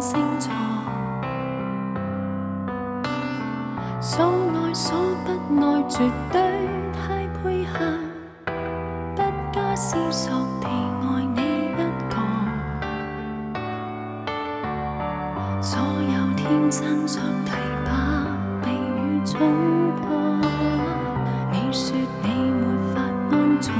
星座，所愛所不愛，絕對太配合，不加思索地愛你一個，所有天真像堤壩被雨衝破，你說你沒法安坐，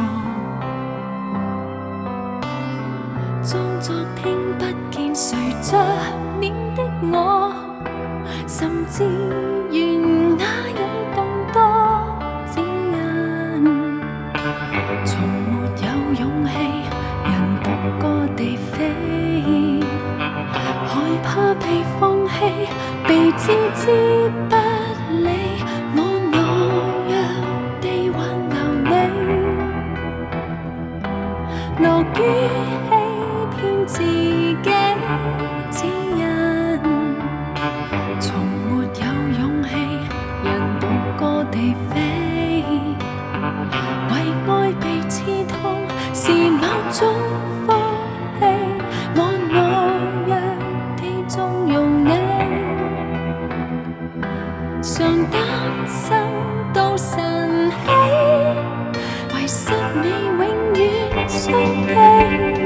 裝作聽不見誰着臉的我，甚至願那樣更多指引，從沒有勇氣人獨個地飛，害怕被放棄，被置之不理，我懦弱地挽留你，樂於欺騙自己指引，從沒有勇氣人獨個地飛，為愛被刺痛是某種福氣，我懦弱地縱容你，常擔心到晨曦，遺失你永遠相記。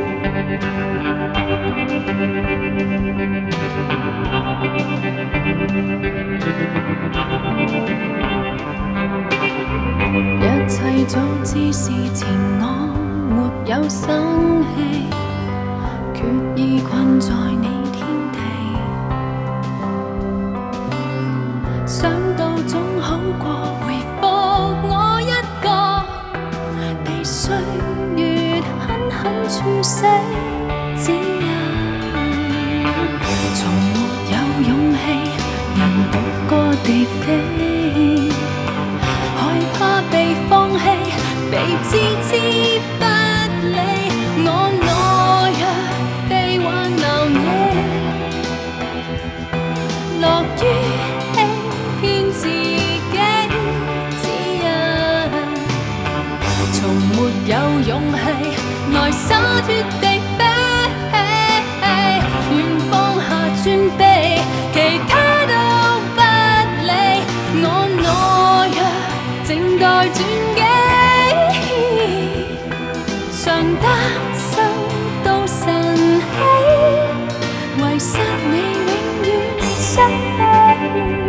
一切早知事前我沒有生氣，決意困在你天地，想到總好過回復我一個，被歲月狠狠處死指引，從沒有勇氣人獨個地飛，害怕被放棄，被置之不理，我懦弱地挽留你，樂於欺騙自己指引，從沒有勇氣來灑脱地飛，願放下尊卑，其他都不理，我懦弱靜待轉機，常擔心到晨曦，遺失你永遠相記。